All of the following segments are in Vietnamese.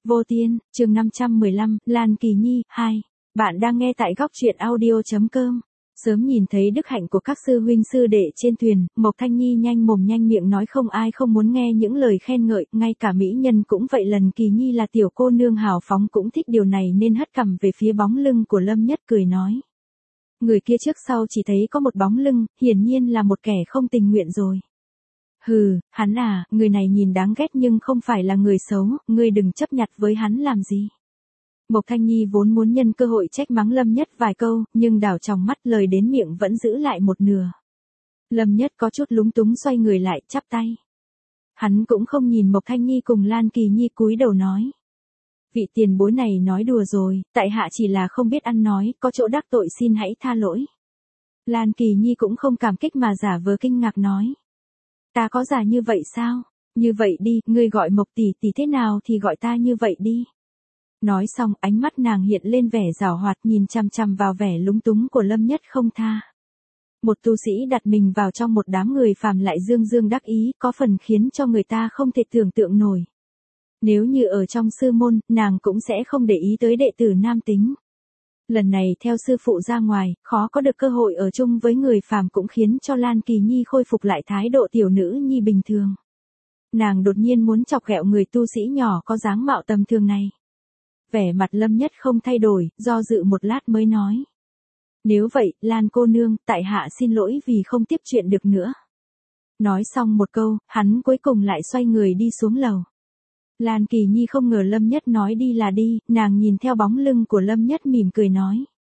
Vô Tiên, chương 515, Lan Kỳ Nhi, 2. Bạn đang nghe tại góc truyện audio.com. Sớm nhìn thấy đức hạnh của các sư huynh sư đệ trên thuyền, Mộc Thanh Nhi nhanh mồm nhanh miệng nói không ai không muốn nghe những lời khen ngợi, ngay cả mỹ nhân cũng vậy. Lần Kỳ Nhi là tiểu cô nương hào phóng cũng thích điều này nên hất cằm về phía bóng lưng của Lâm Nhất cười nói. Người kia trước sau chỉ thấy có một bóng lưng, hiển nhiên là một kẻ không tình nguyện rồi. Hừ, hắn à, người này nhìn đáng ghét nhưng không phải là người xấu, ngươi đừng chấp nhặt với hắn làm gì. Mộc Thanh Nhi vốn muốn nhân cơ hội trách mắng Lâm Nhất vài câu, nhưng đảo trong mắt lời đến miệng vẫn giữ lại một nửa. Lâm Nhất có chút lúng túng xoay người lại, chắp tay. Hắn cũng không nhìn Mộc Thanh Nhi cùng Lan Kỳ Nhi cúi đầu nói. Vị tiền bối này nói đùa rồi, tại hạ chỉ là không biết ăn nói, có chỗ đắc tội xin hãy tha lỗi. Lan Kỳ Nhi cũng không cảm kích mà giả vờ kinh ngạc nói. Ta có già như vậy sao? Như vậy đi, ngươi gọi Mộc tỷ tỷ thế nào thì gọi ta như vậy đi. Nói xong, ánh mắt nàng hiện lên vẻ giảo hoạt nhìn chằm chằm vào vẻ lúng túng của Lâm Nhất không tha. Một tu sĩ đặt mình vào trong một đám người phàm lại dương dương đắc ý, có phần khiến cho người ta không thể tưởng tượng nổi. Nếu như ở trong sư môn, nàng cũng sẽ không để ý tới đệ tử nam tính. Lần này theo sư phụ ra ngoài, khó có được cơ hội ở chung với người phàm cũng khiến cho Lan Kỳ Nhi khôi phục lại thái độ tiểu nữ nhi bình thường. Nàng đột nhiên muốn chọc ghẹo người tu sĩ nhỏ có dáng mạo tầm thường này. Vẻ mặt Lâm Nhất không thay đổi, do dự một lát mới nói. Nếu vậy, Lan cô nương, tại hạ xin lỗi vì không tiếp chuyện được nữa. Nói xong một câu, hắn cuối cùng lại xoay người đi xuống lầu. Lan Kỳ Nhi không ngờ Lâm Nhất nói đi là đi, nàng nhìn theo bóng lưng của Lâm Nhất mỉm cười nói.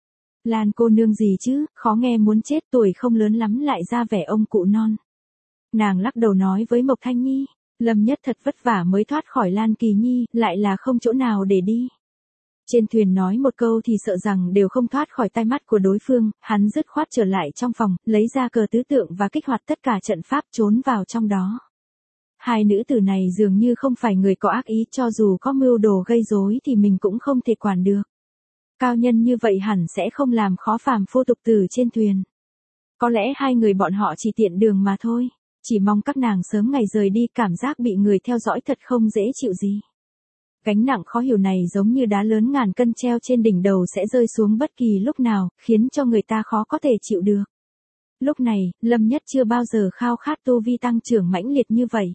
Lan cô nương gì chứ, khó nghe muốn chết, tuổi không lớn lắm lại ra vẻ ông cụ non. Nàng lắc đầu nói với Mộc Thanh Nhi, Lâm Nhất thật vất vả mới thoát khỏi Lan Kỳ Nhi, lại là không chỗ nào để đi. Trên thuyền nói một câu thì sợ rằng đều không thoát khỏi tai mắt của đối phương, hắn dứt khoát trở lại trong phòng, lấy ra cờ tứ tượng và kích hoạt tất cả trận pháp trốn vào trong đó. Hai nữ tử này dường như không phải người có ác ý, cho dù có mưu đồ gây rối thì mình cũng không thể quản được. Cao nhân như vậy hẳn sẽ không làm khó phàm phu tục tử trên thuyền. Có lẽ hai người bọn họ chỉ tiện đường mà thôi, chỉ mong các nàng sớm ngày rời đi, cảm giác bị người theo dõi thật không dễ chịu gì. Gánh nặng khó hiểu này giống như đá lớn ngàn cân treo trên đỉnh đầu sẽ rơi xuống bất kỳ lúc nào, khiến cho người ta khó có thể chịu được. Lúc này, Lâm Nhất chưa bao giờ khao khát tu vi tăng trưởng mãnh liệt như vậy.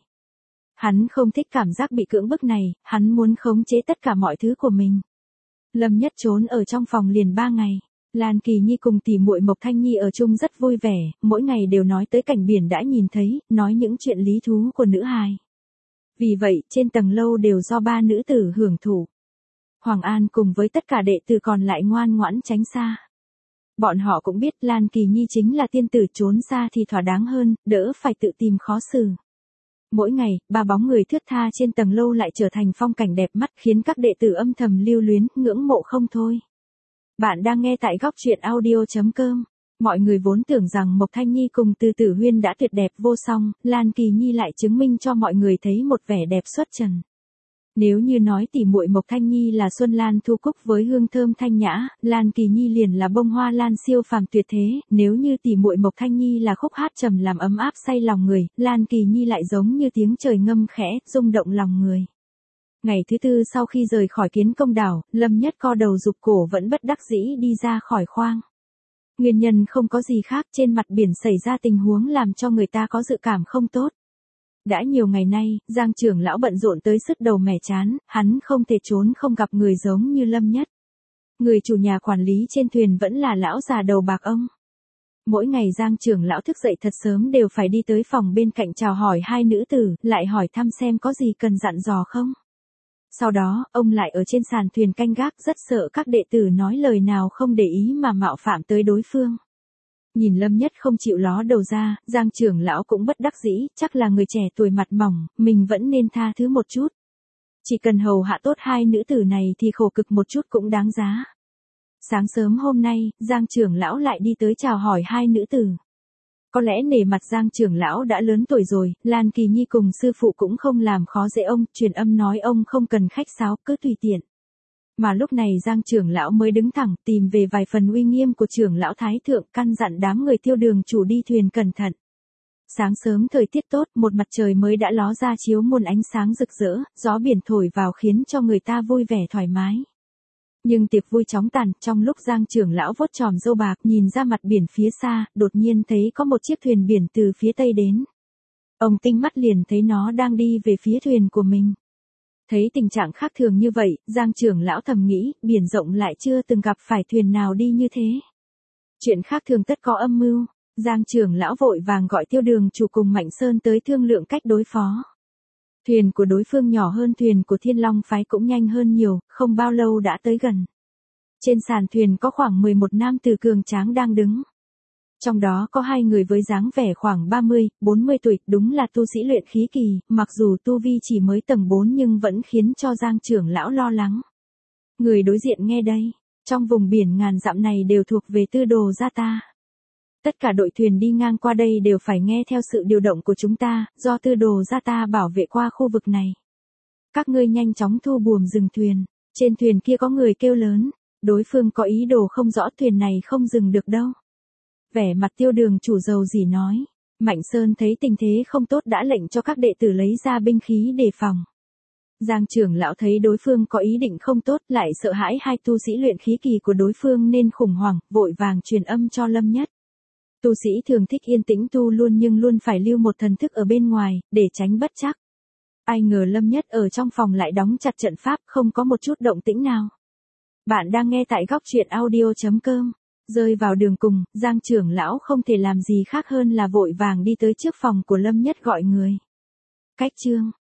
Hắn không thích cảm giác bị cưỡng bức này, hắn muốn khống chế tất cả mọi thứ của mình. Lâm Nhất trốn ở trong phòng liền 3 ngày. Lan Kỳ Nhi cùng tỷ muội Mộc Thanh Nhi ở chung rất vui vẻ, mỗi ngày đều nói tới cảnh biển đã nhìn thấy, nói những chuyện lý thú của nữ hài. Vì vậy, trên tầng lâu đều do 3 nữ tử hưởng thụ. Hoàng An cùng với tất cả đệ tử còn lại ngoan ngoãn tránh xa. Bọn họ cũng biết Lan Kỳ Nhi chính là tiên tử, trốn xa thì thỏa đáng hơn, đỡ phải tự tìm khó xử. Mỗi ngày, 3 bóng người thướt tha trên tầng lâu lại trở thành phong cảnh đẹp mắt, khiến các đệ tử âm thầm lưu luyến, ngưỡng mộ không thôi. Bạn đang nghe tại góc truyện audio.com. Mọi người vốn tưởng rằng Mộc Thanh Nhi cùng Từ Tử Huyên đã tuyệt đẹp vô song, Lan Kỳ Nhi lại chứng minh cho mọi người thấy một vẻ đẹp xuất trần. Nếu như nói tỉ muội Mộc Thanh Nhi là xuân lan thu cúc với hương thơm thanh nhã, Lan Kỳ Nhi liền là bông hoa lan siêu phàm tuyệt thế, nếu như tỉ muội Mộc Thanh Nhi là khúc hát trầm làm ấm áp say lòng người, Lan Kỳ Nhi lại giống như tiếng trời ngâm khẽ, rung động lòng người. Ngày thứ tư sau khi rời khỏi Kiến Công đảo, Lâm Nhất co đầu rụt cổ vẫn bất đắc dĩ đi ra khỏi khoang. Nguyên nhân không có gì khác, trên mặt biển xảy ra tình huống làm cho người ta có dự cảm không tốt. Đã nhiều ngày nay, Giang trưởng lão bận rộn tới sứt đầu mẻ chán, hắn không thể trốn không gặp người giống như Lâm Nhất. Người chủ nhà quản lý trên thuyền vẫn là lão già đầu bạc ông. Mỗi ngày Giang trưởng lão thức dậy thật sớm đều phải đi tới phòng bên cạnh chào hỏi hai nữ tử, lại hỏi thăm xem có gì cần dặn dò không. Sau đó, ông lại ở trên sàn thuyền canh gác, rất sợ các đệ tử nói lời nào không để ý mà mạo phạm tới đối phương. Nhìn Lâm Nhất không chịu ló đầu ra, Giang trưởng lão cũng bất đắc dĩ, chắc là người trẻ tuổi mặt mỏng, mình vẫn nên tha thứ một chút. Chỉ cần hầu hạ tốt hai nữ tử này thì khổ cực một chút cũng đáng giá. Sáng sớm hôm nay, Giang trưởng lão lại đi tới chào hỏi hai nữ tử. Có lẽ nể mặt Giang trưởng lão đã lớn tuổi rồi, Lan Kỳ Nhi cùng sư phụ cũng không làm khó dễ ông, truyền âm nói ông không cần khách sáo, cứ tùy tiện. Mà lúc này Giang trưởng lão mới đứng thẳng, tìm về vài phần uy nghiêm của trưởng lão thái thượng, căn dặn đám người Tiêu Đường chủ đi thuyền cẩn thận. Sáng sớm thời tiết tốt, một mặt trời mới đã ló ra chiếu muôn ánh sáng rực rỡ, gió biển thổi vào khiến cho người ta vui vẻ thoải mái. Nhưng tiệc vui chóng tàn, trong lúc Giang trưởng lão vuốt chòm râu bạc nhìn ra mặt biển phía xa, đột nhiên thấy có một chiếc thuyền biển từ phía tây đến. Ông tinh mắt liền thấy nó đang đi về phía thuyền của mình. Thấy tình trạng khác thường như vậy, Giang trưởng lão thầm nghĩ, biển rộng lại chưa từng gặp phải thuyền nào đi như thế. Chuyện khác thường tất có âm mưu. Giang trưởng lão vội vàng gọi Tiêu Đường chủ cùng Mạnh Sơn tới thương lượng cách đối phó. Thuyền của đối phương nhỏ hơn thuyền của Thiên Long phái cũng nhanh hơn nhiều, không bao lâu đã tới gần. Trên sàn thuyền có khoảng 11 nam tử cường tráng đang đứng. Trong đó có 2 người với dáng vẻ khoảng 30, 40 tuổi, đúng là tu sĩ luyện khí kỳ, mặc dù tu vi chỉ mới tầng 4 nhưng vẫn khiến cho Giang trưởng lão lo lắng. Người đối diện nghe đây, trong vùng biển ngàn dặm này đều thuộc về Tư Đồ gia ta. Tất cả đội thuyền đi ngang qua đây đều phải nghe theo sự điều động của chúng ta, do Tư Đồ gia ta bảo vệ qua khu vực này. Các ngươi nhanh chóng thu buồm dừng thuyền, trên thuyền kia có người kêu lớn, đối phương có ý đồ không rõ, thuyền này không dừng được đâu. Vẻ mặt Tiêu Đường chủ dầu dỉ nói. Mạnh Sơn thấy tình thế không tốt đã lệnh cho các đệ tử lấy ra binh khí đề phòng. Giang trưởng lão thấy đối phương có ý định không tốt, lại sợ hãi 2 tu sĩ luyện khí kỳ của đối phương nên khủng hoảng, vội vàng truyền âm cho Lâm Nhất. Tu sĩ thường thích yên tĩnh tu luôn nhưng luôn phải lưu một thần thức ở bên ngoài, để tránh bất trắc. Ai ngờ Lâm Nhất ở trong phòng lại đóng chặt trận pháp, không có một chút động tĩnh nào. Bạn đang nghe tại góc truyện audio.com. Rơi vào đường cùng, Giang trưởng lão không thể làm gì khác hơn là vội vàng đi tới trước phòng của Lâm Nhất gọi người. Cách chương